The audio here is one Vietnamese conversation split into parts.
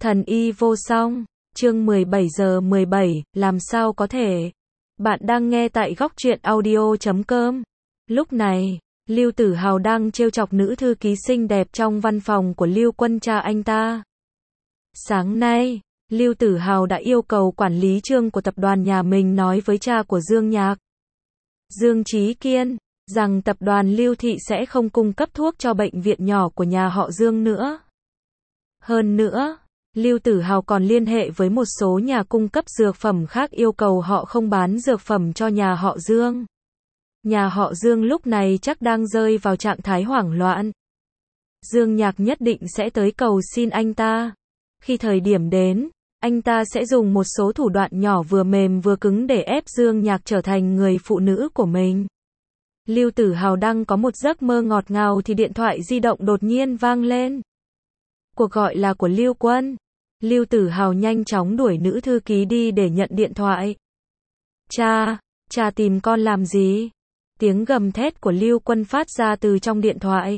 Thần y vô song, chương 17 giờ 17, làm sao có thể? Bạn đang nghe tại góc truyện audio.com. Lúc này, Lưu Tử Hào đang trêu chọc nữ thư ký xinh đẹp trong văn phòng của Lưu Quân cha anh ta. Sáng nay, Lưu Tử Hào đã yêu cầu quản lý Trương của tập đoàn nhà mình nói với cha của Dương Nhạc, Dương Chí Kiên, rằng tập đoàn Lưu Thị sẽ không cung cấp thuốc cho bệnh viện nhỏ của nhà họ Dương nữa. Hơn nữa, Lưu Tử Hào còn liên hệ với một số nhà cung cấp dược phẩm khác yêu cầu họ không bán dược phẩm cho nhà họ Dương. Nhà họ Dương lúc này chắc đang rơi vào trạng thái hoảng loạn. Dương Nhạc nhất định sẽ tới cầu xin anh ta. Khi thời điểm đến, anh ta sẽ dùng một số thủ đoạn nhỏ vừa mềm vừa cứng để ép Dương Nhạc trở thành người phụ nữ của mình. Lưu Tử Hào đang có một giấc mơ ngọt ngào thì điện thoại di động đột nhiên vang lên. Cuộc gọi là của Lưu Quân. Lưu Tử Hào nhanh chóng đuổi nữ thư ký đi để nhận điện thoại. Cha tìm con làm gì? Tiếng gầm thét của Lưu Quân phát ra từ trong điện thoại.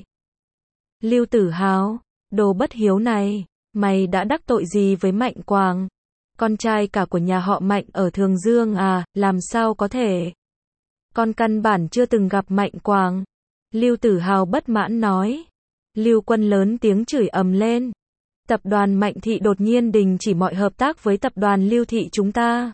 Lưu Tử Hào, đồ bất hiếu này, mày đã đắc tội gì với Mạnh Quàng? Con trai cả của nhà họ Mạnh ở Thường Dương à, làm sao có thể? Con căn bản chưa từng gặp Mạnh Quàng. Lưu Tử Hào bất mãn nói. Lưu Quân lớn tiếng chửi ầm lên. Tập đoàn Mạnh Thị đột nhiên đình chỉ mọi hợp tác với tập đoàn Lưu Thị chúng ta.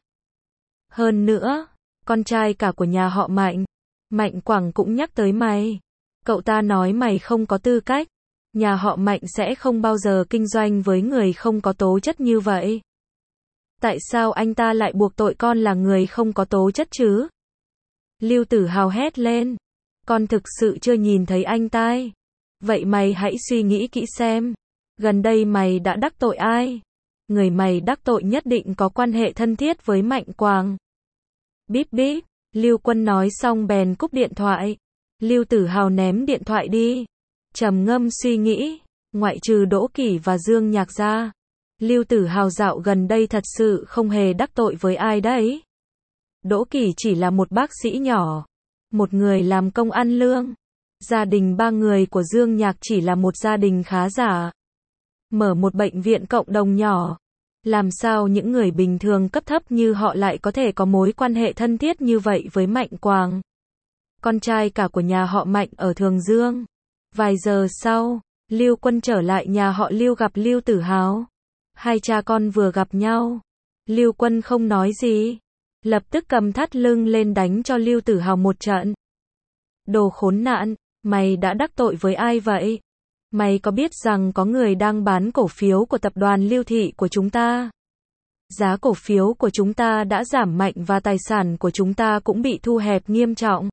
Hơn nữa, con trai cả của nhà họ Mạnh, Mạnh Quảng cũng nhắc tới mày. Cậu ta nói mày không có tư cách. Nhà họ Mạnh sẽ không bao giờ kinh doanh với người không có tố chất như vậy. Tại sao anh ta lại buộc tội con là người không có tố chất chứ? Lưu Tử Hào hét lên. Con thực sự chưa nhìn thấy anh ta. Vậy mày hãy suy nghĩ kỹ xem. Gần đây mày đã đắc tội ai? Người mày đắc tội nhất định có quan hệ thân thiết với Mạnh Quàng. Bíp bíp, Lưu Quân nói xong bèn cúp điện thoại. Lưu Tử Hào ném điện thoại đi. Trầm ngâm suy nghĩ, ngoại trừ Đỗ Kỷ và Dương Nhạc ra, Lưu Tử Hào dạo gần đây thật sự không hề đắc tội với ai đấy. Đỗ Kỷ chỉ là một bác sĩ nhỏ, một người làm công ăn lương. Gia đình ba người của Dương Nhạc chỉ là một gia đình khá giả. Mở một bệnh viện cộng đồng nhỏ. Làm sao những người bình thường cấp thấp như họ lại có thể có mối quan hệ thân thiết như vậy với Mạnh Quàng? Con trai cả của nhà họ Mạnh ở Thường Dương. Vài giờ sau, Lưu Quân trở lại nhà họ Lưu gặp Lưu Tử Hào. Hai cha con vừa gặp nhau. Lưu Quân không nói gì. Lập tức cầm thắt lưng lên đánh cho Lưu Tử Hào một trận. Đồ khốn nạn, mày đã đắc tội với ai vậy? Mày có biết rằng có người đang bán cổ phiếu của tập đoàn Lưu Thị của chúng ta? Giá cổ phiếu của chúng ta đã giảm mạnh và tài sản của chúng ta cũng bị thu hẹp nghiêm trọng.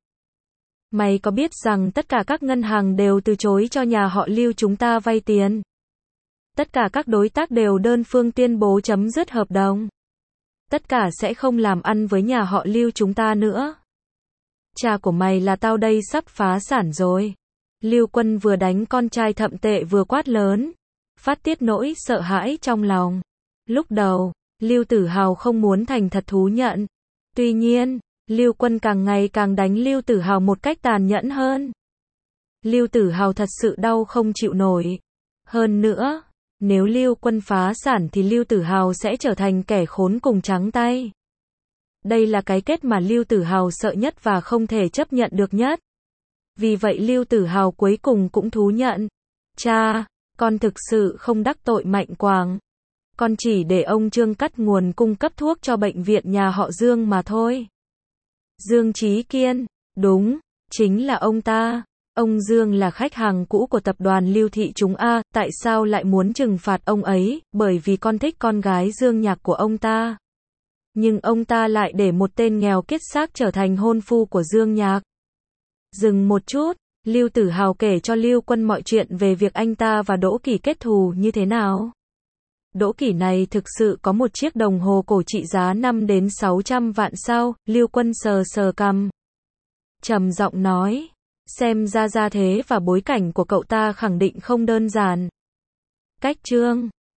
Mày có biết rằng tất cả các ngân hàng đều từ chối cho nhà họ Lưu chúng ta vay tiền? Tất cả các đối tác đều đơn phương tuyên bố chấm dứt hợp đồng. Tất cả sẽ không làm ăn với nhà họ Lưu chúng ta nữa. Cha của mày là tao đây sắp phá sản rồi. Lưu Quân vừa đánh con trai thậm tệ vừa quát lớn, phát tiết nỗi sợ hãi trong lòng. Lúc đầu, Lưu Tử Hào không muốn thành thật thú nhận. Tuy nhiên, Lưu Quân càng ngày càng đánh Lưu Tử Hào một cách tàn nhẫn hơn. Lưu Tử Hào thật sự đau không chịu nổi. Hơn nữa, nếu Lưu Quân phá sản thì Lưu Tử Hào sẽ trở thành kẻ khốn cùng trắng tay. Đây là cái kết mà Lưu Tử Hào sợ nhất và không thể chấp nhận được nhất. Vì vậy Lưu Tử Hào cuối cùng cũng thú nhận. Cha, con thực sự không đắc tội Mạnh Quàng. Con chỉ để ông Trương cắt nguồn cung cấp thuốc cho bệnh viện nhà họ Dương mà thôi. Dương Chí Kiên, đúng, chính là ông ta. Ông Dương là khách hàng cũ của tập đoàn Lưu Thị chúng a, tại sao lại muốn trừng phạt ông ấy? Bởi vì con thích con gái Dương Nhạc của ông ta. Nhưng ông ta lại để một tên nghèo kiết xác trở thành hôn phu của Dương Nhạc. Dừng một chút, Lưu Tử Hào kể cho Lưu Quân mọi chuyện về việc anh ta và Đỗ Kỷ kết thù như thế nào. Đỗ Kỷ này thực sự có một chiếc đồng hồ cổ trị giá 5 đến 600 vạn sao? Lưu Quân sờ sờ cằm. Trầm giọng nói, xem ra gia thế và bối cảnh của cậu ta khẳng định không đơn giản. Cách Trương